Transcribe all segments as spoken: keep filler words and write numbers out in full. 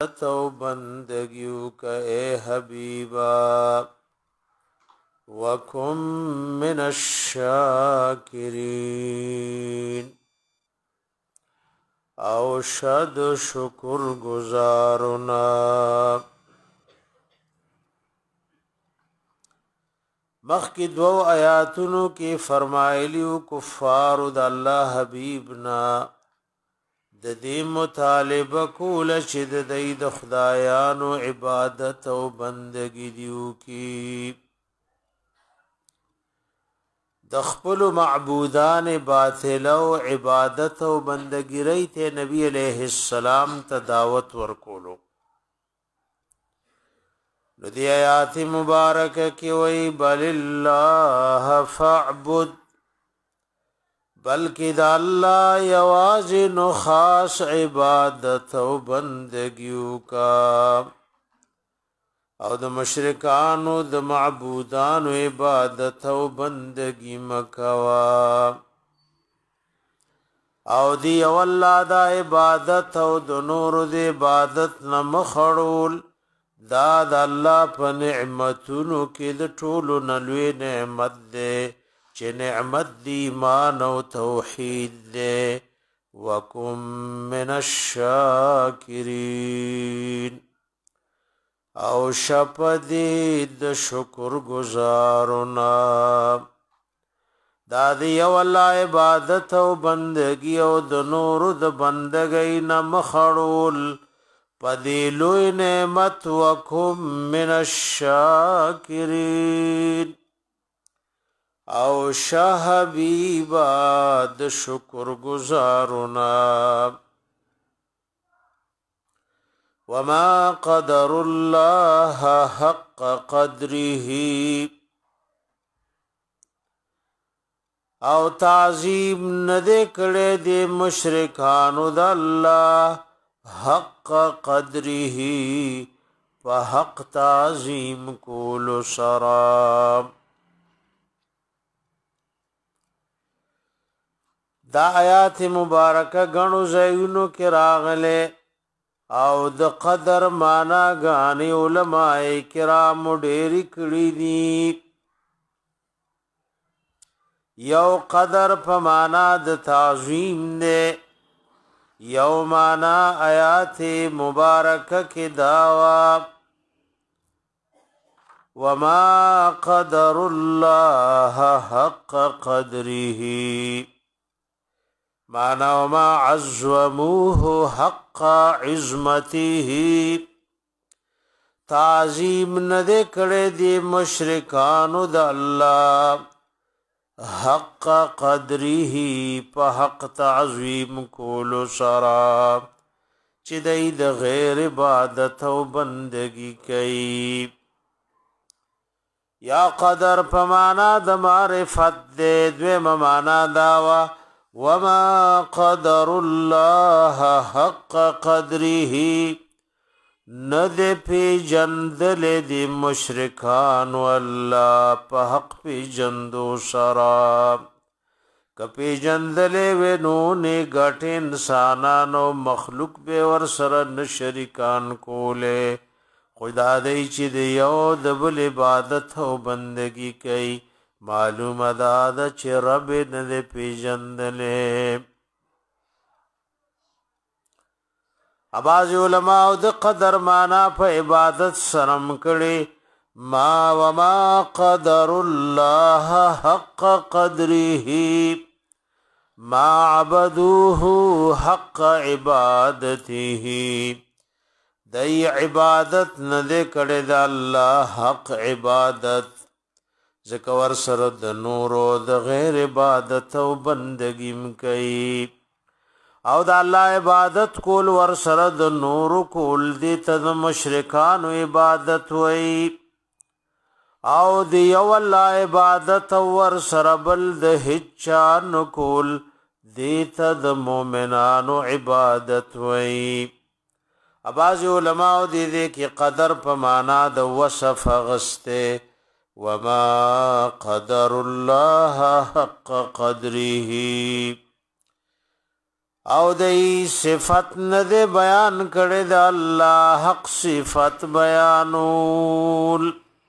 تو بندگیو کا اے حبیبا وکم من الشاکرین او شد شکر گزارنا مخی دو آیاتونو کی فرمایلیو کفار د الله حبیبنا د دې مطالبه کوله چې د دې د خدایانو عبادت او بندګی دیو کی د خپل معبودان باطل او عبادت او بندګی ریته نبی علیہ السلام ته دعوت ورکولو نو دی آیات مبارکه کی وی بل الله فاعبد بلکې د الله یوازې نو خاص عبادت او بندګیو کا او د مشرکانو د معبودانو عبادت او بندګی مکوا او دی والله د عبادت او د نور د عبادت نه مخړول دا د الله په نعمتونو کې د ټولو نلوي نعمت ده چې نعمت دی ایمان او توحید دے وکم من الشاکرین او شپدی د شکر گزارنا دا دی والله عبادت او بندگی او د نور د بندگی نه مخړول پدی لوی نعمت وکم من الشاکرین او شاہبیبا د شکر گزارنا وما قدر الله حق قدره او تعظیم نده کړه د مشرکانو د الله حق قدره په حق تعظیم کول سرام دا آیات مبارکه غنو زینو کې راغله او د قدر معنا غاني علماء کرام ډېری کړي دي یو قدر په معنا د تعظیم نه یو معنا آیات مبارکه کې داوا وما قدر الله حق قدره مانا وما عظموه حق عظمته تعظیم نده کړه دی مشرکانو د الله حق قدره په حق تعظیم کول سرا چې دای د غیر عبادت او بندگی کوي یا قدر په معنا د معرفت دې دوی معنا داوا وما قدر الله حق قدره ند پی جندل دی مشرکان والله په حق پی جندو سرا کپی جندل ونو نه غټ انسانانو مخلوق به ور سره نشریکان کوله خدا دې چې دی یو د بل عبادت او بندگی کوي معلوم ادا د چې رب نه پیژندلې اباظ علماء د قدر معنا په عبادت سرم کړي ما وما قدر الله حق قدره ما عبدوه حق عبادته دای عبادت نه کړي د الله حق عبادت ذکر سره د نور او د غیر عبادت او بندګی کوي او د الله عبادت کول ور سره د نور کول دي ته مشرکان عبادت وای او دی یو الله عبادت ور سره بل د هچان کول دي ته د مؤمنانو عبادت وای اباظ علماء دي دې کې قدر په معنا د وصف غسته وما قدر الله حق قدره او دای صفت نه ده بیان کړي د الله حق صفت بیانول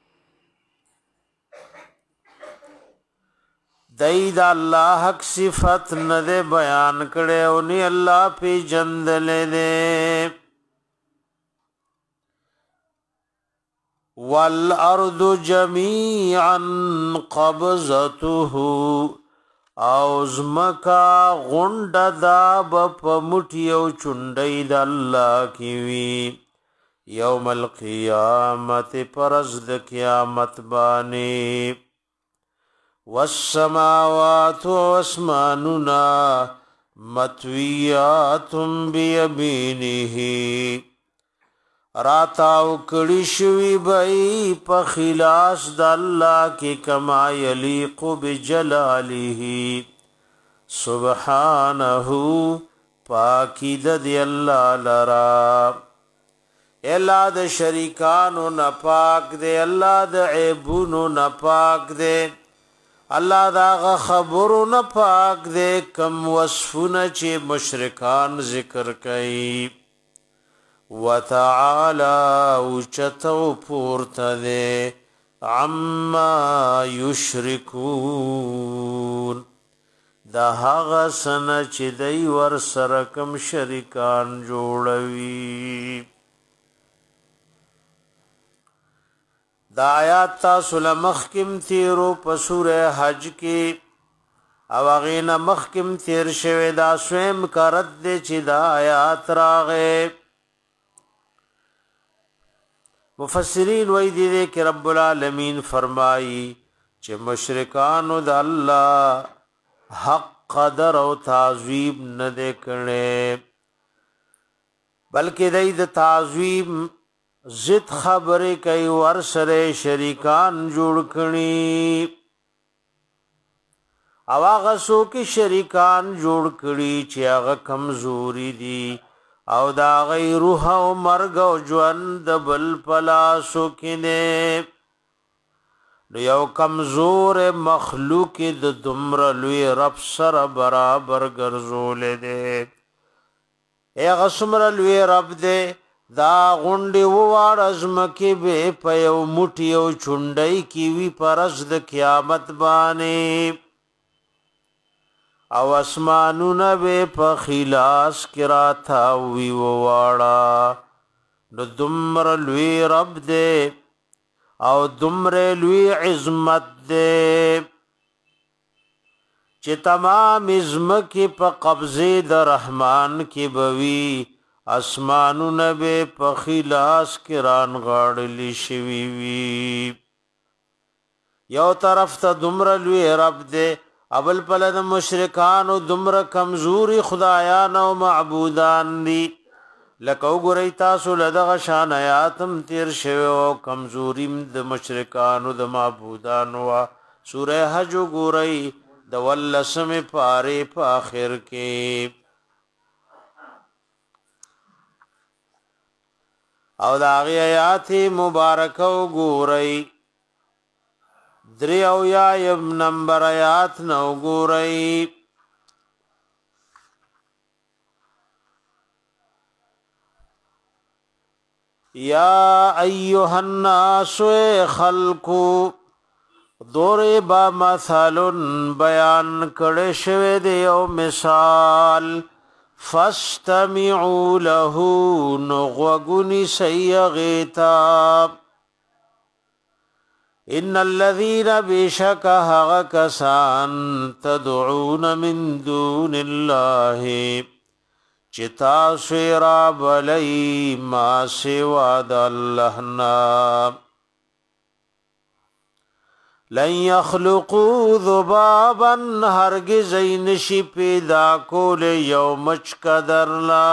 دای د الله حق صفت نه ده بیان کړي او ني الله په جندل ده والارض جميعا قبضته او زمکا غونډ دا په مټي او چونډي د الله کی وی یوم القیامت پرز د قیامت باندې والسماوات واسماننا مطویات بیمینه راتاو کړي شوی بای په خلاص د الله کې کما یلیق بجلاله سبحانه پاکی د الله لرا الله د شریکانو نه پاک دی الله د عیبونو نه پاک دی الله دا خبرو نه پاک دی کم وصفونه چې مشرکان ذکر کوي وتعالى وچتو پورته عما یشرکون دا هغه سن چې دای ور سره کم شریکان جوړوي دا آیات تاسو لمخکم تیرو په سوره حج کې او غینا مخکم تیر شوه دا سویم کرد دي چې دا آیات راغې مفسرین وای دي چې رب العالمین فرمایي چې مشرکانو د الله حق قدر او تعظیم نه کړي بلکې دای د تعظیم ضد خبره کوي ور سره شریکان جوړ کړي او هغه سو کې شریکان جوړ کړي چې هغه کمزوري دي او دا غي روح او مرګ او ژوند بل پلاسو کینه نو یو کمزور مخلوق د دمر لوی رب سره برابر ګرځول دي هغه سمره لوی رب دې دا غونډي ووار ازمکه به په یو موټي او چونډي کی وی پرز د قیامت باندې او اسمانونه به په خلاص کرا تھا وی وواړه نو دمر لوی رب دې او دمر لوی عظمت دې چې تمام ازمکه په قبضه د رحمان کې بوي اسمانونه به په خلاص کران غاړلی شوی وی یو طرف ته دمر لوی رب دې اول پلد مشرکان او دمر کمزوري خدایان او معبودان دي لکه وګورئ تاسو لدغه شان آیاتم تیر شوی او کمزوریم د مشرکان او د معبودان وا سوره حج وګورئ د ولسم پاره په اخر کې او دا غي آیات مبارکه وګورئ دریو یا یم نمبر آیات نو ګورئ یا ایها الناس خلقو دوره با مثالن بیان کړه شوی دی او مثال فاستمعوا له نغوغني سيغيتا ان الذين بشكها كسان تدعون من دون الله چتا سيرا بلي ما سوا د الله نا لن يخلقوا ذبابا هرگز نشي پیدا کول یومچ قدرنا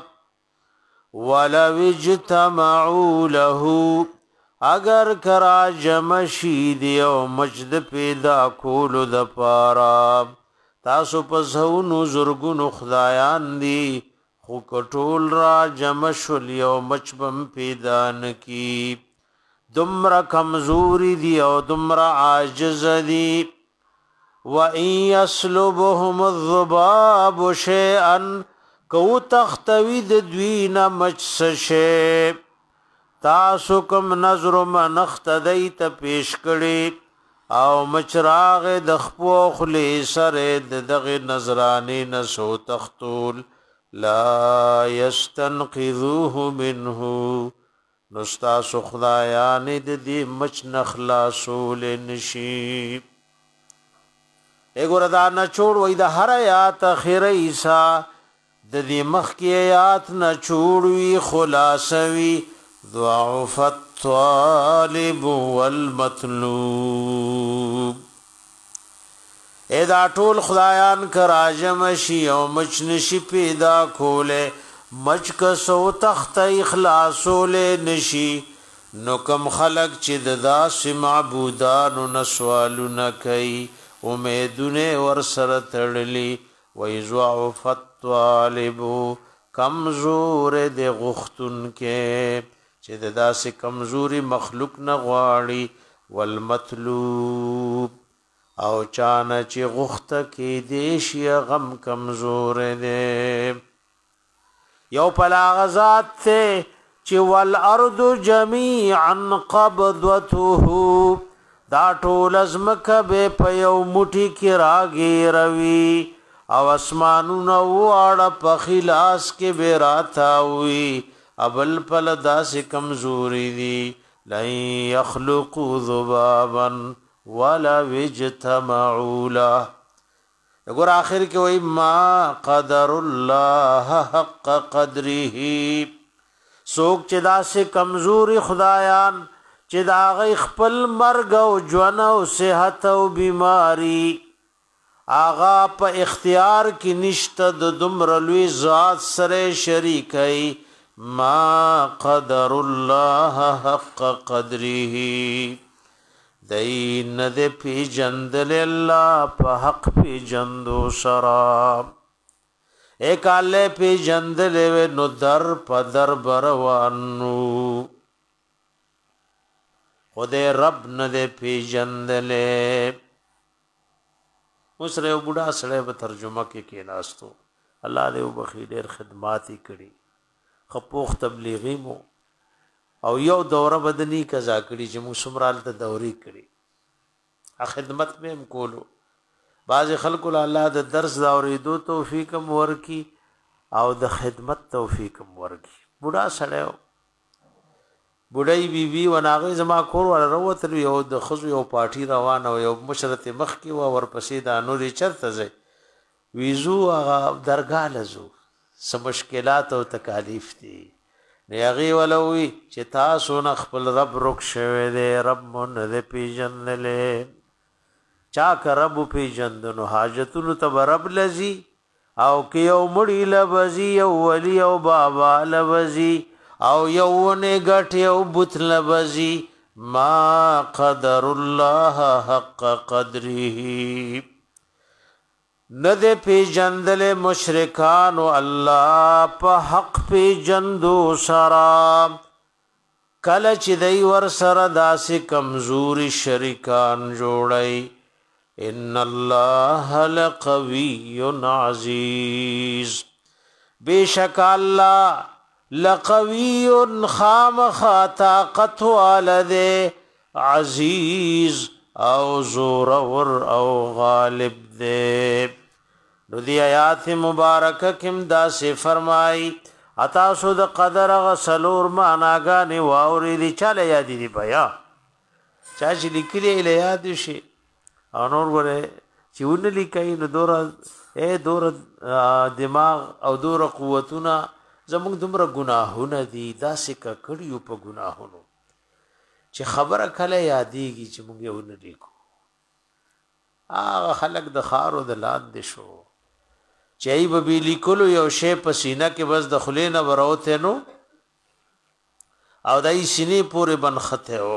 ولو اجتمعوا له اگر کرا جمشی دیو مجد پیدا کول د پارا تاسو په زونو زرګونو خدایان دی خو کټول را جمشل یو مچبم پیدا نکی دمر کمزوری دی او دمر عاجز دی و ان یسلبهم الذباب شیئا کو تختوی د دوی نه مچسشه تاسو کوم نظر منخت دیت پیش کړي او مچراغ د خپو خلی سره د دغه نظرانی نسو تختول لا یستنقذوه منه نستاسو خدایان د دې مچ نخلاصول نشي اګور دا نه چوڑ وې د هر آیات اخر عیسی د دې مخ کې آیات نه چوڑوي خلاصوي ضعف الطالب والمطلوب ادا ټول خدایان کراجم شي او مچ نشي پیدا کوله مچ کسو تخت اخلاصول نشي نو کم خلق چې د داس معبودان نسوالونه کوي امیدونه ور سره تړلی ويضعف الطالب کمزور د غختن کې چې د داسې کمزوري مخلوق نه غواړي والمطلوب او چانه چې غخته کې دیشي غم کمزور دی یو پلا غزاد ته چې والارض جميعا قبضته دا ټول ازمکه به په یو موټي کې راګي روي او اسمانونه واړه په خلاص کې به راتاوي ابل پل داس کمزوری دی لن يخلقوا ذبابا ولا وجتمعوا له وګور اخر کې وای ما قدر الله حق قدره سوک چې داس کمزوري خدایان چې دا غي خپل مرګ او ژوند او صحت او بیماری آغا په اختیار کې نشته د دمر لوی ذات سره شریکي ما قدر الله حق قدره دین د پی جندل الله په حق پی جندو شراب ایک الله پی جندل نو در پدر بروانو خدای رب نه د پی جندل اوس ره بوډا سره به ترجمه کې کې ناستو الله دې وبخي ډېر خدمات یې کړي خپوخ تبلیغی مو او یو دوره بدنی قضا کړي چې موږ سمرال ته دوري کړي ا خدمت به هم کولو بعض خلکو الله د درس دا اوریدو توفیق هم ورکی او د خدمت توفیق هم ورکی بوډا سره بوډای بی بی وناغه زما کور ور وروت یو د خزو یو پارټي روان او یو مشرت مخ کی و ور پسې د انوري چرته زی ویزو هغه درګه لزو سم مشکلات او تکالیف دي نیغي ولوي چې تاسو نه خپل رب رک شوه دې رب مون دې پیجنلې چا کرب پیجندنو حاجتونو ته رب لذي او کې یو مړی لوزي یو ولي او بابا لوزي او یوونه غټ یو بوت لوزي ما قدر الله حق قدره ند پی جندل مشرکان و الله په حق پی جندو سرا کله چې دی ور سره داسې کمزوري شریکان جوړي ان الله لقوی عزیز بیشک الله لقوی خامخ طاقت والده عزیز او زورور او غالب دے نو دی آیات مبارکه کم دا سے فرمائی اتا سود قدر غسلور معناګانی واوري دی چاله یاد دی بیا چا چې لیکلی له یاد شي انور غره چې ون لیکای نو دور اے دور دماغ او دور قوتونه زموږ دومره ګناهونه دي دا سکه کړیو په ګناهونو چې خبره کله یادېږي چې موږ یو نه لیکو هغه خلق د خارو د لاندې شو چې ای به لیکلو یو شی په سینه کې بس د خلینه وروته نو او دای سینې پورې بنخته او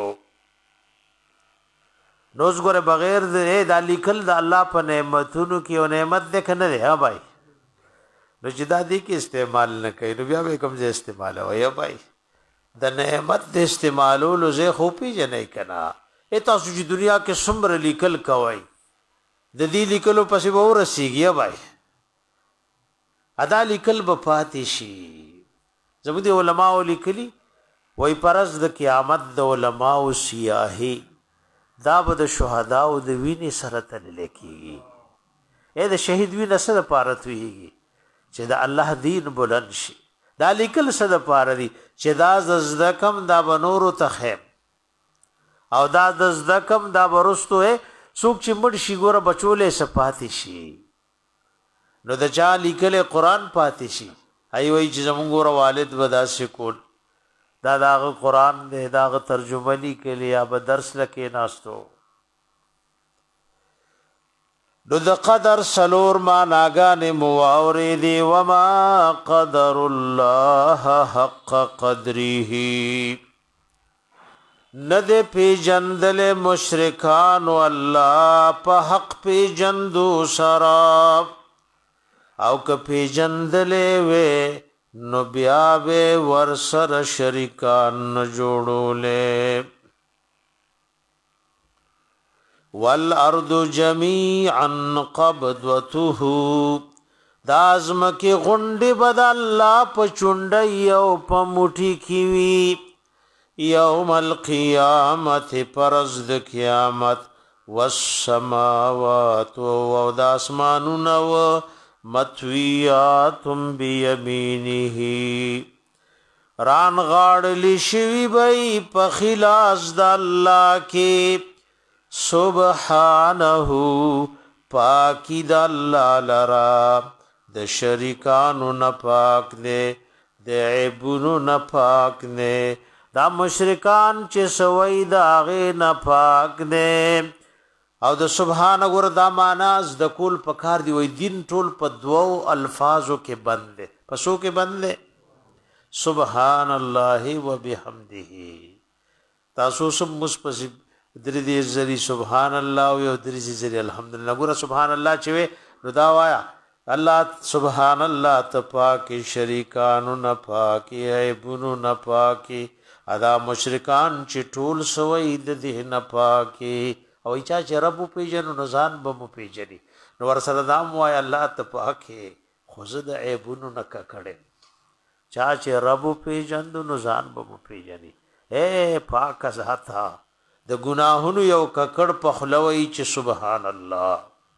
نوز ګره بغیر د د لیکل د الله په نعمتونو کې او نعمت ده کنه ده ها بھائی نو چې دا دې کې استعمال نه کوي نو بیا به کوم ځای استعمال وای بھائی د نعمت د استعمالولو زه خو پیژنې کنا اته چې دنیا کې څومره لیکل کوي د دې لیکلو پسې به ورسیږي بھائی ادا لیکل به پاتې شي. زموږ د علماء لیکلي وای پرز د قیامت د علماء سیاهي دا به د شهدا او د وینې سره تلل کیږي. اې د شهید وینې سره پارت ویږي چې د الله دین بلند شي. دا لیکل سره پار دي چې دا زدکم دا بنورو تخیم او دا د زدکم دا برستو ہے څوک چې مړ شي ګوره بچولې سپاتې شي. نو د چا لیکل قرآن پاتې شي ای وای چې زمونږ ګوره والد ودا سکول دا داغه قرآن دې داغه ترجمه لیکلی یا به درس لکې ناستو. نو د قدر سلور ما ناګانې مواورې دی وما قدر الله حق قدره ند پی جندل مشرکان والله په حق پی جندو سراب او که پی جندل وے نو بیا به ور سر شریکان جوړولې. والارض جميعا قبضته دازم کی غنډي بد الله په چونډي او په مټي کی وی یوم القیامت پرز د قیامت والسماوات و د اسمانونو متویاتم بیمینه ران غاړلی شوی بی په خلاص د الله کې سبحانه پاکی د الله لرا د شریکانو نه پاک دی د عیبونو نه پاک دی. دا مشرکان چې سوی د هغې نه پاک دی او د سبحانه ګوره دا معنا د کول په کار دی. وای دین ټول په دوو الفاظو کې بند دی. په څو کې بند دی؟ سبحان الله و بحمده. تاسو سب مصپسی درې دې زری سبحان الله او درې زری الحمدلله. ګوره سبحان الله چې وې نو دا وایا الله سبحان الله ته پاکي شریکانو نه پاکي عیبونو نه پاکي ادا مشرکان چې ټول سوی د دې نه پاکي او چا چې رب پیژنو نو ځان به مو پیژني. نو ور سره دا مو وایا الله ته پاکي خو زه د عیبونو نه ککړم. چا چې رب پیژندو نو ځان به مو پیژني. اے پاک ذاتا د گناهونو یو ککړ په خلوي چې سبحان الله.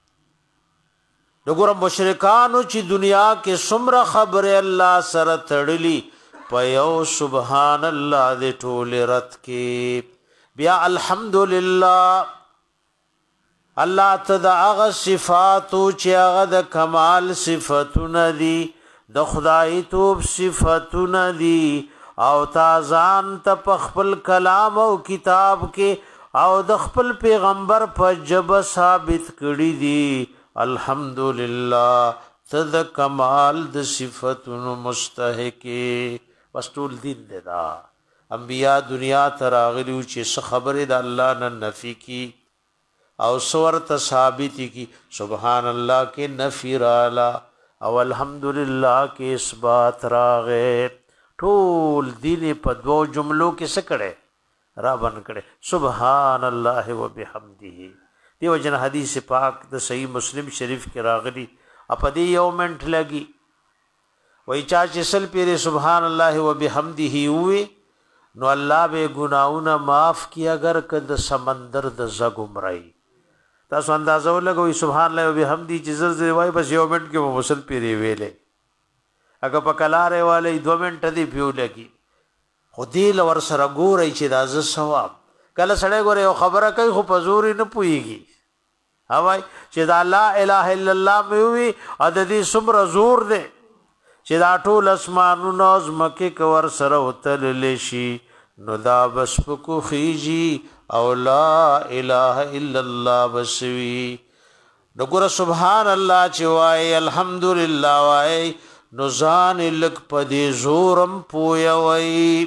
دغه مشرکانو چې دنیا کې څومره خبره الله سره تړلی په یو سبحان الله دې ټول رات کې بیا الحمدلله الله ته د هغه صفاتو چې هغه د کمال صفاتونه دي د خدای توب صفاتونه دي او تازان ته خپل کلام او کتاب کې او د خپل پیغمبر په جب ثابت کړی دي. الحمدلله تد کمال د صفاتونو مستحق بس ټول دین دی. دا انبیاء دنیا ته راغلي چې څه خبره د الله نه نفي کی او سور ته ثابت کی. سبحان الله کې نفي رالا او الحمدلله کې اثبات راغې. ټول دین په دو جملو کې سکړه را بن کړه سبحان الله و بحمده. دیو جن حدیث پاک د صحیح مسلم شریف کې راغلی اپ دې یو منټ لګي وای چا چې سل پیره سبحان الله و بحمده وي نو الله به ګناونه معاف کی اگر کد سمندر د زګمرای. تاسو اندازو لګوي سبحان الله و بحمده چې زر زر وای بس یو منټ کې مو مسل پیره ویلې اګه په کلاره والے دو منټ دی پیو لګي خو دې لور سره ګورای چې دا ز ثواب کله سړی ګوره یو خبره کوي خو په زور نه پويږي. هاوای چې دا لا اله الا الله مې وي عددي صبر زور دی چې دا ټول اسمانونو زمکه کور سره وتل شي نو دا بس کو خيجي او لا اله الا الله بسوي. نو ګوره سبحان الله چې وای الحمدلله وای نو ځان لک پدې زورم پوي وای.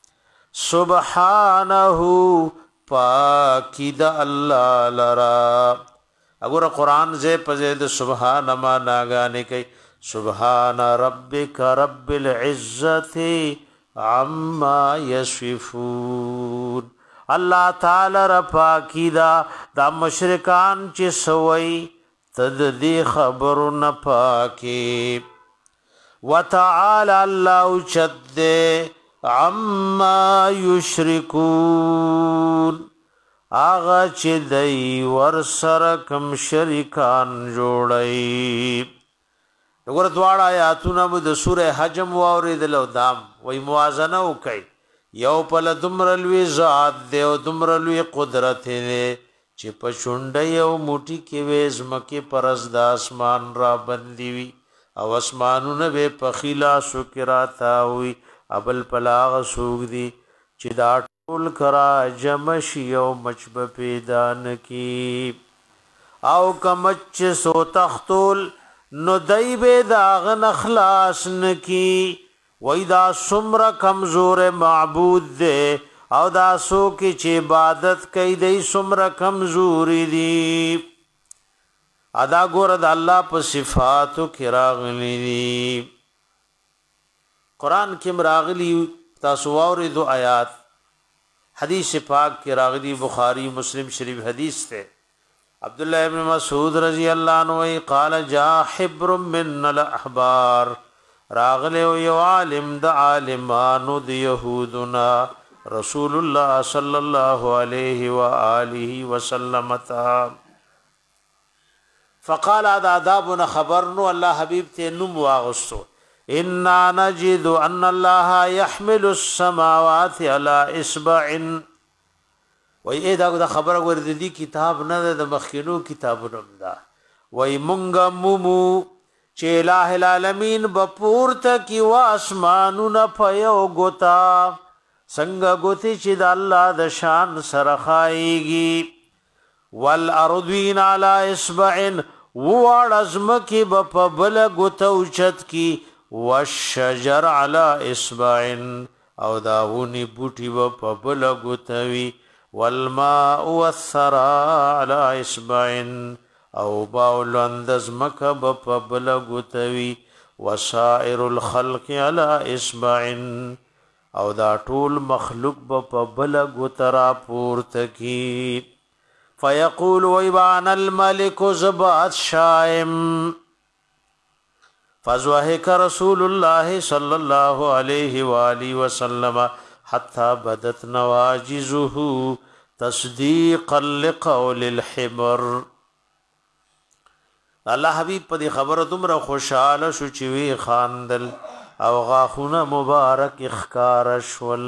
سبحانه پاکی دا الله لرا. اگر قرآن زی پزید سبحان ما ناگانے کئی سبحان ربک رب العزت عما یصفون. اللہ تعالی را پاکی دا دا مشرکان چی سوئی تد دی خبر نپاکی. وتعالى الله چد عما یشرکون آغا چې دی ور سره کم شریکان جوړی. وګوره دواړه آیاتونه مو د سوره حجم واوریدل او دام وای موازنه وکي یو په دمر لوی ذات دی او دمر لوی قدرت دی چې په شونډه یو موټی کې وېز مکه پرز د اسمان را بندي وي او اسمانونه به په خلا سکراتا وي ابل پلاغ سوق دی چې دا ټول کرا جمش یو مچب پیدا نکی او کمچ سو تختول نو دای به داغ نخلاص نکی وای دا سمر کمزور معبود دے او دا سو کی چې عبادت کوي دی سمر کمزوری دی ادا ګور د الله په صفاتو کې راغلی دی. قران کې راغلی تاسو اوریدو آیات حدیث پاک کې راغلی بخاری مسلم شریف حدیث ته عبد الله ابن مسعود رضی الله عنه قال جاء حبر من الاحبار راغله یو عالم د عالمانو د يهودنا رسول الله صلی الله علیه و آله وسلم تا فقال آدابنا خبرنو الله حبیب ته نوم واغستو انا نجد ان الله يحمل السماوات على اصبع وای دا د خبره ورته دي کتاب نه د مخکینو کتابونو دا وای مونږه مومو چې الٰه العالمین بپورته کی وا اسمانونه پيو غوتا څنګه غوتی چې د الله د شان سره خایږي والارضین علی اصبع ووړ ازمکی بپ بل غوتو چت کی والشجر علی اصبع او داونی بوټي بپ بل غوتوي والماء والثرى على اصبع او باولند ازمکه بپ بل غوتوي وسائر الخلق على اصبع او دا ټول مخلوق بپ بل غوترا پورته کی فيقول ويبان الملك زبات شائم فزوهك رسول الله صلى الله عليه وآله وسلم حتى بدت نواجزه تصديقا لقول الحمر. الله حبيب په دې خبره تمره خوشاله شو چې وی خاندل او غاخونه مبارک اخکار شول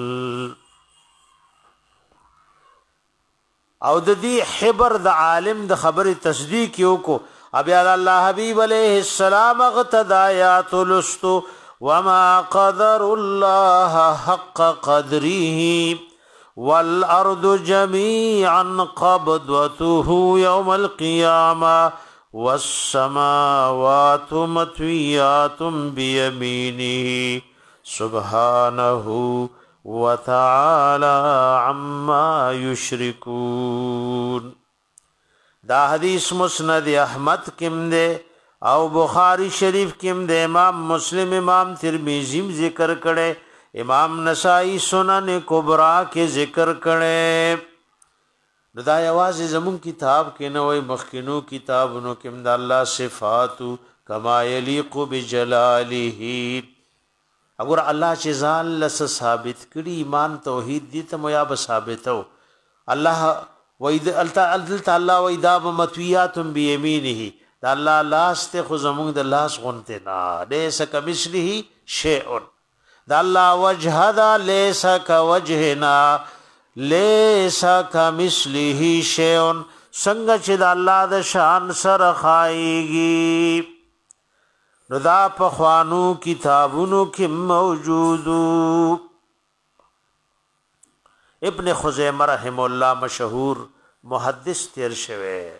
او د دې حبر د عالم د خبره تصدیق یو کو ابي الله حبيب عليه السلام غتدايات لستو وما قدر الله حق قدره والارض جميعا قبضته يوم القيامه والسماوات مطويات بيمينه سبحانه وتعالى عما يشركون. دا حدیث مسند احمد کم دے او بخاری شریف کم دے امام مسلم امام ترمذی ذکر کڑے امام نسائی سنن کبرا کے ذکر کڑے. دا یواز زمون کتاب کې نه وای مخکینو کتابونو کې د الله صفات کما یلیق بجلاله اگر الله چې ځان لس ثابت کړي ایمان توحید دي ته میا به ثابتو الله وید التا الله ویدا بمتویات بیمینه دا الله لاس ته خو زمون د لاس غونته نه لیس کمثله شیء دا الله وجه دا لیس کوجهنا لیس کمثله شیء څنګه چې د الله د شان سره خایږي نو دا په خوانو کتابونو کې موجودو. ابن خزیمه رحم الله مشهور محدث تیر شوه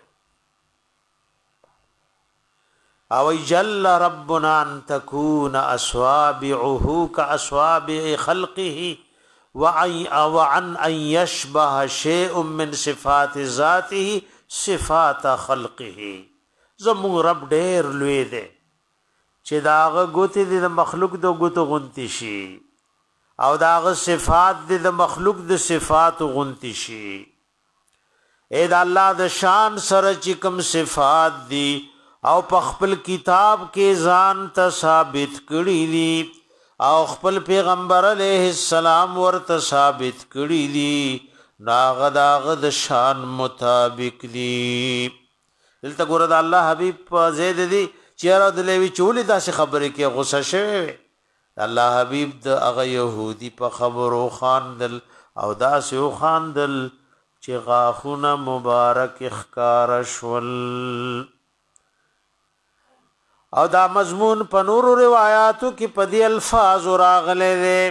او جل ربنا ان تكون اصابعه كاصابع خلقه وعن ان يشبه شيء من صفات ذاته صفات خلقه. زمو رب ډیر لوی دی چې داغه ګوتې د مخلوق د ګوتو غونتی شي او داغه صفات د مخلوق د صفات غونتی شي. اې د الله د شان سره چې کوم صفات دي او په خپل کتاب کې ځان ته ثابت کړی دي او خپل پیغمبر علیه السلام ورته ثابت کړی دي ناغه داغه د شان مطابق دي. دلته ګوره د الله حبیب په زید دي چیرې د لوي چولې داسې خبرې کې غوسه شوی الله حبیب د هغه يهودي په خبرو خاندل او داسې خاندل چې غاخونه مبارک اخکار شول. او دا مضمون په نور روایتو کې په دې الفاظ راغلي دي.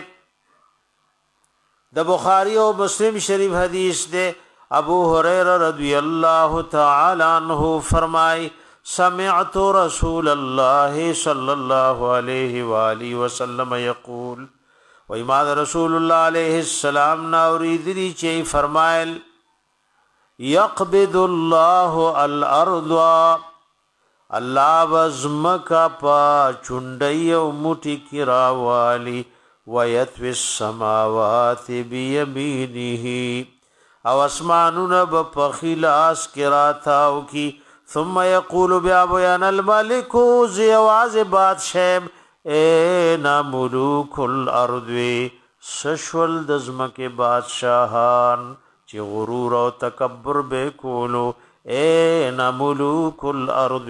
د بخاری او مسلم شریف حدیث ده ابو هريره رضی الله تعالی عنہ فرمای سمعت رسول الله صلی الله علیه و آله وسلم یقول و امام رسول الله علیه السلام نا اوریدلی چې فرمایل یقبض الله الارض الله وزمکا پا چونډي او موټي کی راوالي ويتوي السماوات بيمينه او اسمانونه بخلاص کراتاو کی ثم يقول بیا بیان الملك زیواز بادشاہ اے ملوک الارض سشول دزمکه بادشاہان چې غرور او تکبر به کولو اے ملوک الارض.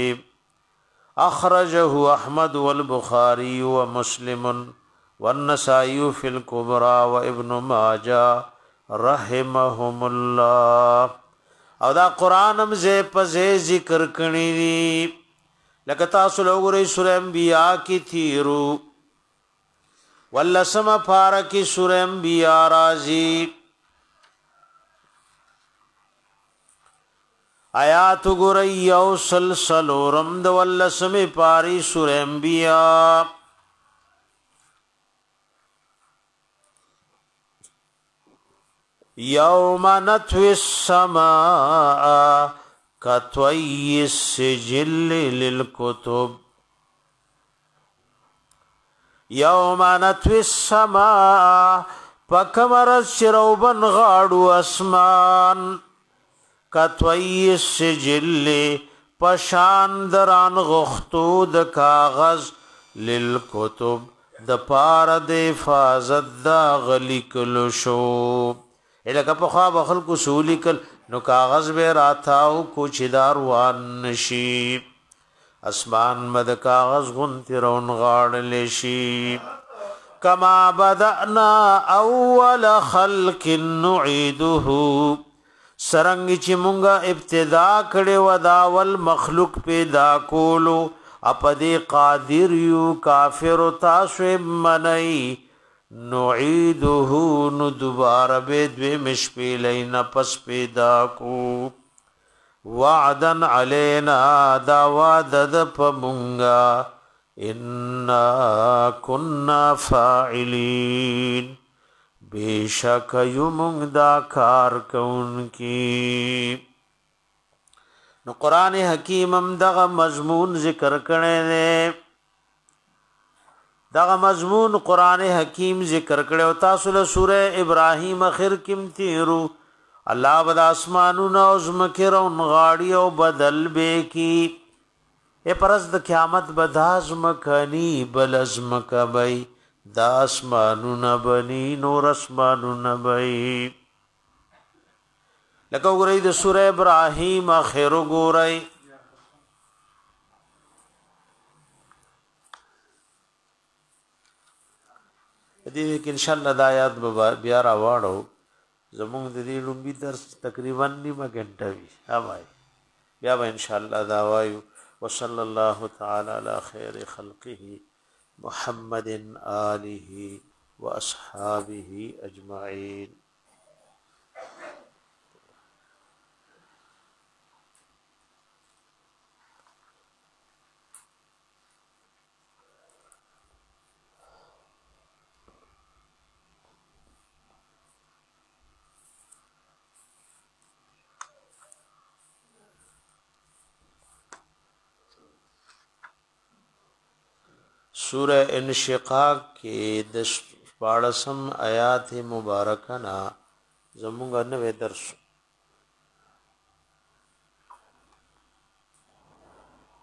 اخرجه احمد والبخاري ومسلم والنسائي في الكبرى وابن ماجه رحمهم الله. او دا قران هم زه په ذکر کړی دي لکه تاسو لوګورئ سورہ انبیاء کی تیرو ولسم فارکی سورہ انبیاء رازی آیات ګورئ یو سلسلورم د ولسم پاری سورہ انبیاء یوم نطوی السماء کطوی السجل للکتب یوم نطوی السماء پکمرز شروبن غاڑو اسمان کطوی السجل پشاندران غختو د کاغذ للکتب د پار د حفاظت دا غلیکلو شو الکه په خوا بخل کو سولیکل نو کاغذ به راتاو کوچدار وان نشي اسمان مد کاغذ غنترون غاړ لشي کما بدأنا اول خلق نعيده سرنګ چې مونږه ابتدا کړي و دا ول مخلوق پیدا کولو اپدې قادر یو کافر تاسو منئی نعيده نو دوباره به دوی مشپیلین پس پیدا کو وعدن علینا دا وعد د پمونگا انا کننا فاعلین بیشک یمونگ دا کار کون کی. نو قرآن حکیم هم دغه مضمون ذکر کړي دي دغه مضمون قران حکیم ذکر کړو تاسو له سوره ابراهیم اخر کم تیرو الله بد اسمانونو زمکرون غاړي او بدل به کی اے پرز د قیامت بدازم کني بل ازم کبي د اسمانونو بني نور اسمانونو بي لکه وګورئ د سوره ابراهیم اخر وګورئ دې کې ان شاء الله د آیات بیا را واړو زموږ د دې لومبي درس تقریبا نیمه غنټه وي اوای بیا به ان شاء الله دا وایو وصلی الله تعالی علی خیر خلقه محمد آله واصحابه اجمعین. سورہ انشقاق کې د شپاړسم آیات مبارکه نا زموږ نوې درس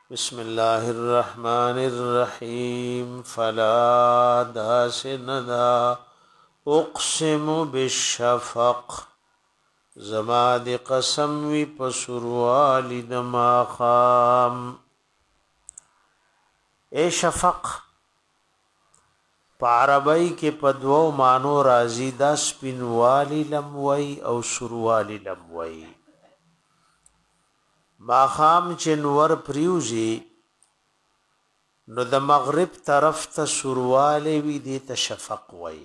بسم الله الرحمن الرحيم فلا داسندا اقسم بالشفق زما د قسم وی پسروال د ماخام اے شفق په عربی کې په دوو مانو راځي دا سپینوالی لموي او سروالی لموي ماخام چنور پریوزی نو د مغرب طرف ته سروالی وی دی ته شفق وی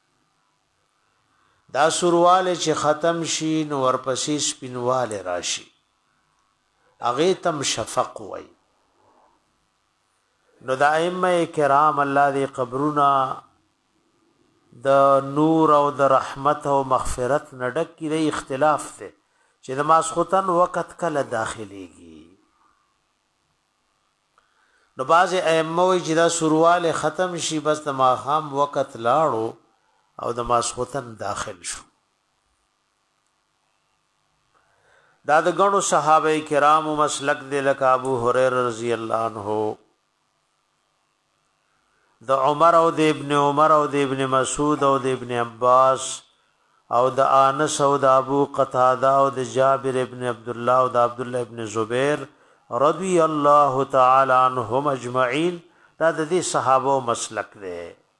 دا سروالی چې ختم شي نو ورپسې سپینوالی راشي هغه تم شفق وی نو د ائمه کرام الله دې قبرونه د نور او د رحمت او مغفرت نډک کې اختلاف ته چې د ماسختن وخت کله داخليږي نو باز ائمه وی چې دا سرواله ختم شي بس د ماخام وخت لاړو او د ماسختن داخل شو دا د غنو صحابه کرام مسلک د لک ابو هريره رضی الله عنه د عمر او د ابن عمر او د ابن مسعود او د ابن عباس او د انس او د ابو قتاده او د جابر ابن عبد الله او د عبد الله ابن زبیر رضی الله تعالی عنهم اجمعین دا د دې صحابه مسلک دی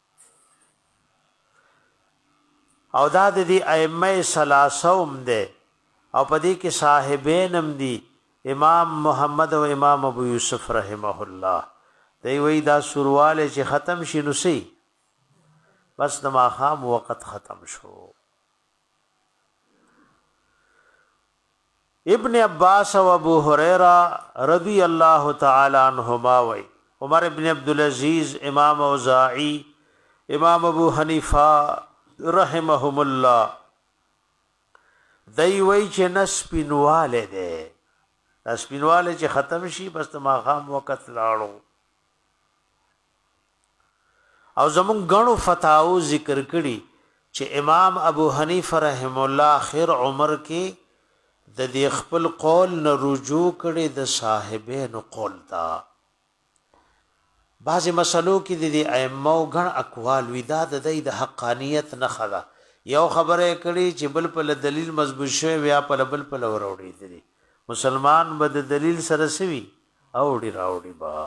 او دا د دې ائمه ثلاثه هم دی او پدې کې صاحبین هم دي امام محمد او امام ابو یوسف رحمه الله دی وی دا سرواله چې ختم شي نو سي بس د ماخام وخت ختم شو ابن عباس و ابو هريره رضی الله تعالی عنهما وی عمر ابن عبد العزيز امام اوزاعی امام ابو حنیفه رحمهم الله دی وی چې نسبینواله ده نسبینواله چې ختم شي بس د ماخام وخت لاړو او زمون غنو فتاو ذکر کړي چې امام ابو حنیفه رحم الله اخر عمر کې د دې خپل قول نه رجوع کړي د صاحبینو قول تا بعضی مسلو کې د دې ائمه او غن اقوال ودا د دې د حقانیت نه خلا یو خبره کړي چې بل په دلیل مضبوط شوی بیا په بل په وروړي دي مسلمان به د دلیل سره سوي اوړي راوړي با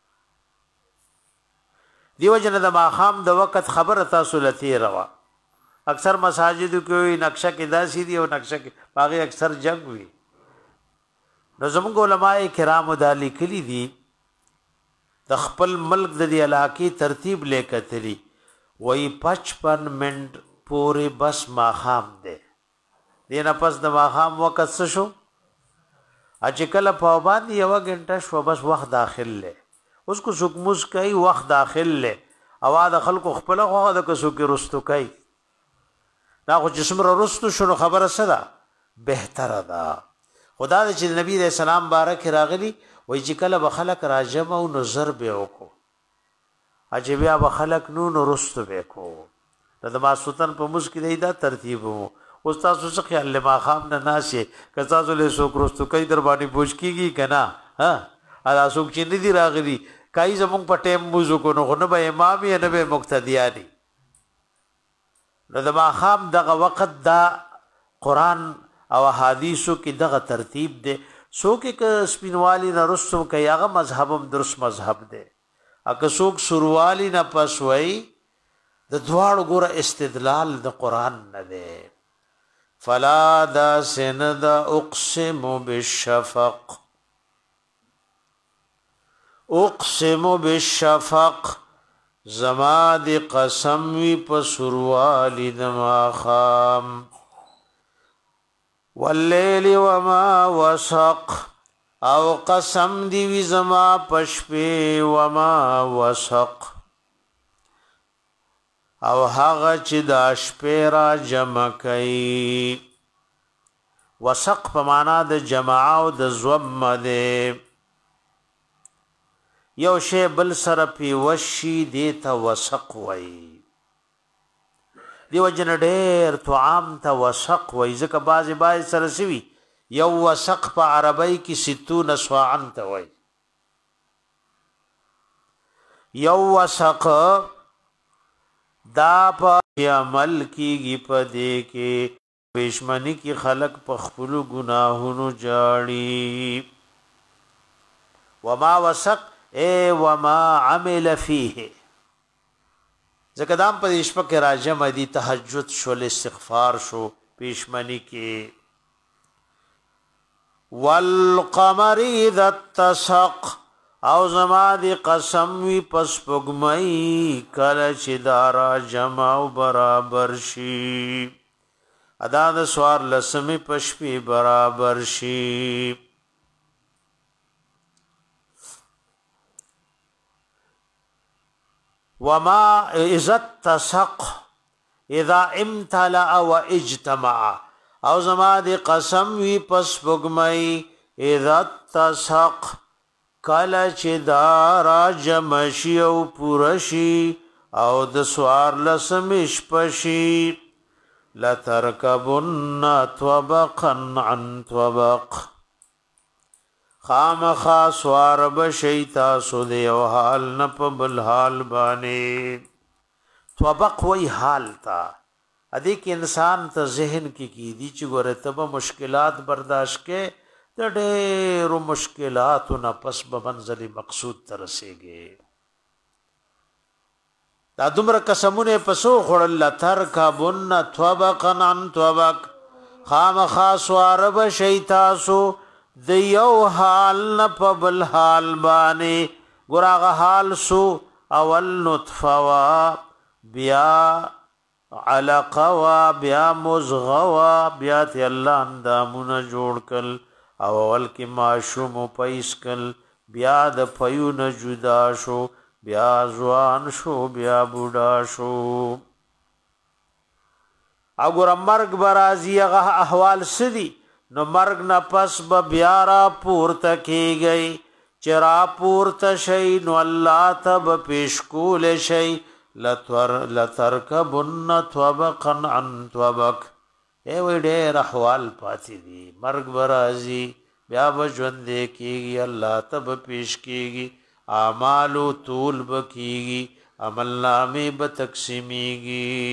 دیو جن د ماخام د وخت خبره تاسو لته روا اکثر مساجد کې نقشه کې داسي دي او نقشه کې باغی اکثر جنگ وي نو زموږ علماء کرام د لیکلي دي د خپل ملک د دی علاقې ترتیب لیکتلی وای پچپن منټ پورې بس ماخام ده دینه پس د ماخام وخت څه شو اچ کله په باندې یو غنټه شو بس وخت داخل له اوس کو سکموس کوي وخت داخل له اواز خلکو خپل خو د کسو کې رستو کوي دا خو جسم را رستو شنو خبره سره بهتره ده خدا دې چې نبی رسول سلام بارک راغلی وای چې کله به خلک راجم او نظر به وکړو اجه بیا به خلک نو نو رستو به کو د ما سلطان په مسکی دا ترتیب وو استاد څه خیال له ما خام نه ناشه کزا زله سو کرستو کای در باندې پوښ کیږي کنا ها ادا څوک چې ندي راغلي کای زمونږ په ټیم موزو کو نو نه به امام یا نه به مقتدیانی نو د ماخام دغه وخت دا قران او حدیثو کې دغه ترتیب دی څوک ک سپینوالی نه رسوم کوي هغه مذهبم درس مذهب دی اګه څوک سروالی نه پسوي د دواړو ګوره استدلال د قران نه دی فلا دا سند اقسم بالشفق اقسم بالشفق زما دی قسم وی پسروالی دما خام واللیل وما وسق او قسم دی وی زما پشپی وما وسق او هغه چې د شپې را جمع کوي وسق په معنا د جمع او د ضم ده یو شی بل سره پی وشي دیتا وسق وای دیو جن ډېر تو عام ته وسق وای ځکه بعضی بعضی سره سوي یو وسق په عربی کې ستون سواعن ته وای یو وسق دا په عمل کیږي په دې کې پښمنی کی خلق په خپل گناهونو جاړي وما وسق اے وما عمل فيه زکدام په شپه کې راجم دي تهجد شو استغفار شو پښمنی کې والقمر اذا اتسق او زما دی قسم وی پس پگمئی کل چی دارا جمع و برابر شی ادا د سوار لسمی پشپی برابر شی وما اذا اتسق اذا امتلأ و اجتمع او زما دی قسم وی پس پگمئی اذا اتسق کله چې دارا جمشی او پورشی او د سوار لسمش پشی لترکبن طبقا عن طبق خامخا سوار بشی تاسو دی او حال نپبل حال بانے طبق وی حال تا ادی که انسان تا ذہن کی کی دی چی گو رتبا مشکلات برداشت کے د ډېرو مشکلاتو نه پس به منزل مقصود ته رسېږي دا دومره قسمونه پسو خوړل لترکبن طبقا عن طبق خامخا سوار بشئ تاسو د یو حال نه په بل حال باندې ګور هغه حال سو اول نطفه وا بیا علقه وا بیا مضغه وا بیا ته الله اندامونه جوړ کړ او اول کی معشوم پیس کل بیا د پيون جدا شو بیا ځوان شو بیا بوډا شو اگر مرګ برازي هغه احوال سدي نو مرګ نه پس به بیا را پورته کیږي چرا پورته شي نو الله تب پیش کول شي لتر لترکبن طبقا عن طبق اے وی ډېر احوال پاتې دي مرګ برازي بیا بجوند کېږي الله تب پیش کېږي اعمال طول بکېږي عمل نامې به تقسیمېږي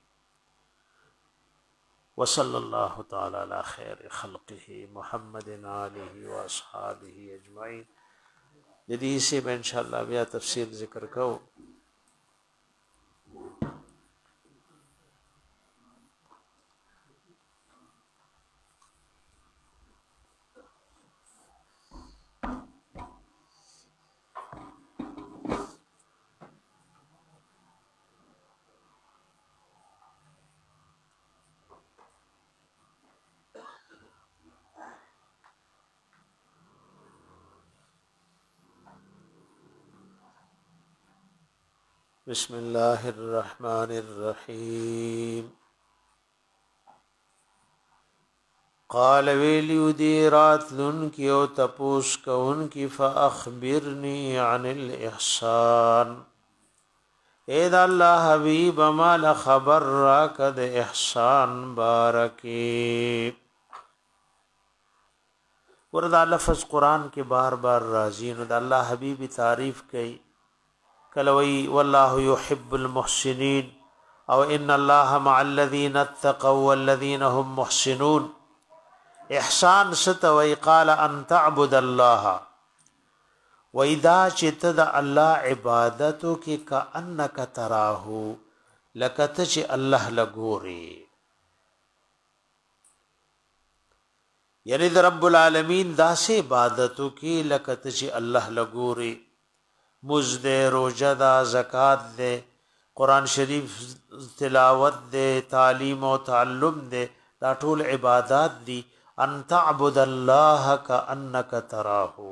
وصلی الله تعالی علی خیر خلقه محمد آله و اصحابه اجمعین د دې سے ان شاء الله بیا تفصیل ذکر کوو بسم الله الرحمن الرحيم قال ویلیو دی رات لن کی او تپوس کون کی فاخبرنی عن الاحسان اے دا اللہ حبیب مال خبر را کد احسان بارکی وردا لفظ قرآن کے بار بار راضی نو دا اللہ حبیب تعریف کئی کلوی واللہ یحب المحسنین او ان اللہ مع الذین اتقوا والذین هم محسنون احسان ستوی قال ان تعبد اللہ وَإِذَا چِتَدَ اللہ عبادتو کی کأنک تراہو لکتچ اللہ لگوری یعنی در رب العالمین دا سے عبادتو کی لکتچ اللہ لگوری مزدے روجہ دا زکاة دے قرآن شریف تلاوت دے تعلیم و تعلم دے دا ټول عبادات دی ان تعبد اللہ کأنک تراہو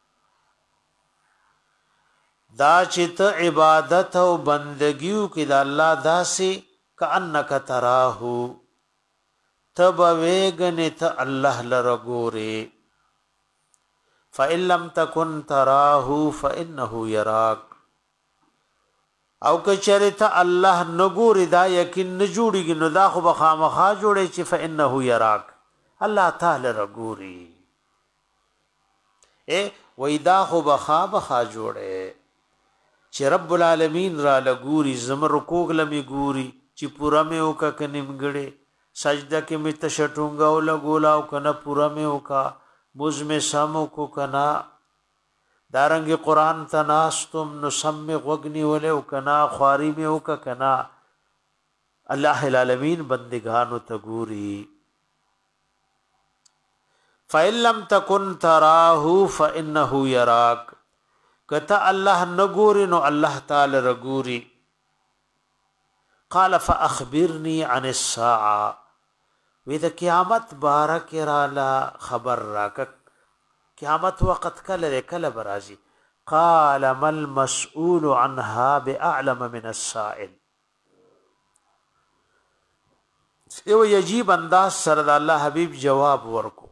دا چت عبادت او بندگیو کی دا اللہ دا سی کأنک تراہو تب ویگن تا اللہ لرگوری فَإِن لَمْ تَكُنْ تَرَاهُ فَإِنَّهُ يَرَاكَ او کچری تا اللہ نگوری دا یقین نجوڑی گی نو دا خو بخامخا جوڑی چی فَإِنَّهُ يَرَاكَ اللہ تعالی رگوری اے وی دا خو بخا بخا جوڑے چې رب العالمین را لګوري زمر رکوع لمي ګوري چې پورا مې وکا کنيمګړې سجده کې مې تشټونګا او لګولا او کنه پورا مې وکا موز مې سمو کو کنا دارنګ قران تناستم نسمع وغني ولو کنا خواري مې وکا کنا الله العالمین بندگانو تګوري فَإِن لَّمْ تَكُن تَرَاهُ فَإِنَّهُ يَرَاكَ کته الله نګوري نو الله تعالی رګوري قال فأخبرني عن الساعه وې د قیامت بارک رالا خبر راک قیامت وخت کله کله برازي قال ما المسؤول عنها باعلم من السائل یو یجیب انداز سره د الله حبیب جواب ورکو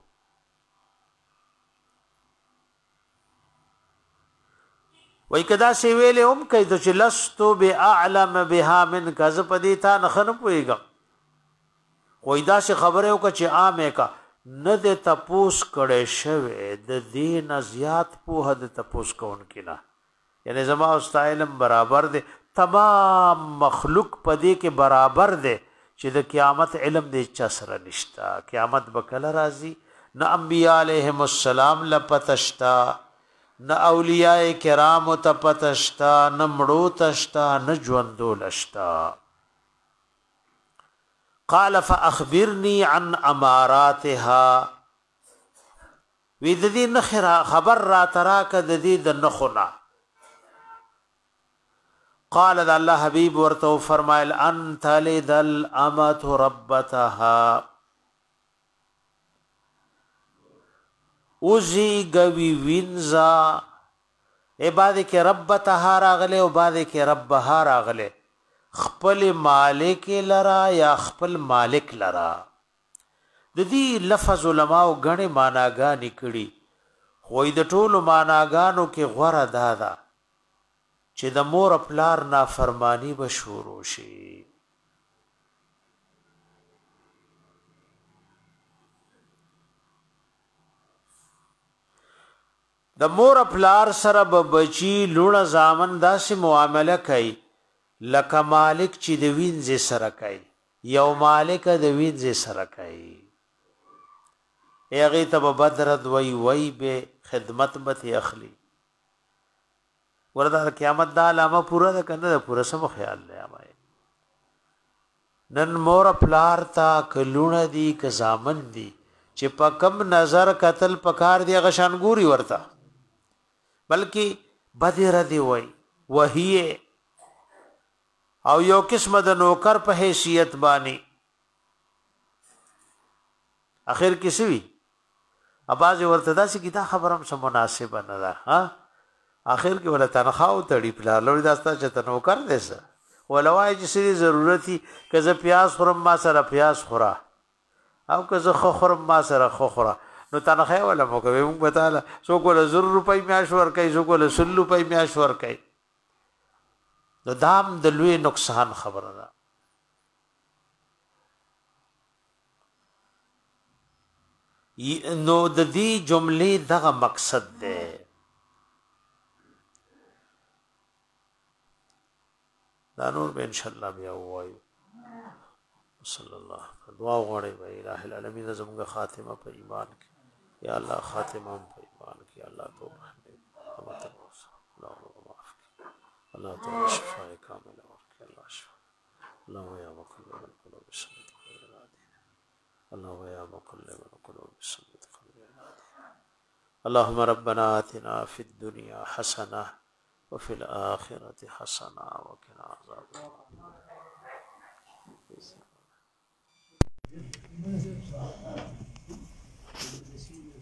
وای کدا سی ویلې هم کید چې لستو باعلم بها من کذ پدیتا نخن پويګم وای دا سی خبره وک چې عامه کا نه د تپوس کړي شوه د دین زیات په حد تپوس کون کنا یعنی زما او علم برابر دي تمام مخلوق پدې کې برابر دي چې د قیامت علم دې چا سره نشتا قیامت بکله راځي نه انبیاء علیهم السلام لپتشتا نه اولیاء کرام تپتشتا نه مړو تشتا نه ژوندو لشتا قال فاخبرني عن اماراتها وې د دې نخره خبر را تراک د دې د نخونه قال الله حبيب ورته فرمایل انت لذل امت ربتها اوزی گوی وینزا عبادت کې ربتها راغله او عبادت کې ربها راغله خپل مالک لرا یا خپل مالک لرا د دې لفظ علماء غنه معناګانې کړي خو د ټولو معناګانو کې غوړه دادا چې د مور پلار نافرمانی به شروع شي د مور پلار سره به بچی لونه زامن داسې معامله کوي لکه مالک چې د وینځ سره کوي یو مالک د وینځ سره کوي هغه ته بدرد وی وی به خدمت به اخلي ورته قیامت دا علامه پورا ده کنه ده پورا سم خیال لیا نن مور پلار تا کلونه دی ک زامن دی چې په کم نظر قتل پکار دی غشانګوري ورته بلکې بدر دی وای وهیه او یو قسم د نوکر په حیثیت باندې اخر کې سوي اباز ورته دا چې دا خبرم سم مناسبه نه ده ها اخر کې ولا تنخواو تړي پلا لوري داستا چې تنوکر دیسه ولوای چې سری ضرورتي کزه پیاز خورم ما سره پیاز خورا او کزه خو خورم ما سره خو خورا نو تنخواه ولا مو کوي موږ بتاله سو کوله زر روپۍ میاش ور کوي سو کوله سل روپۍ میاش ور کوي نو دام د لوی نقصان خبره ده نو د دې جملې دغه مقصد ده دا نور به ان شاء الله بیا وایو صلی الله دعا غوړې وای الہ العالمین زموږ خاتمه په ایمان کې یا الله خاتمه په ایمان کې الله توبه الله تعالی شفاء کامله ورکړي الله شفاء الله یا مقلب القلوب ثبت قلوبنا الله یا مقلب القلوب ثبت قلوبنا اللهم ربنا آتنا في الدنيا حسنه وفي الآخرة حسنة وقنا عذاب النار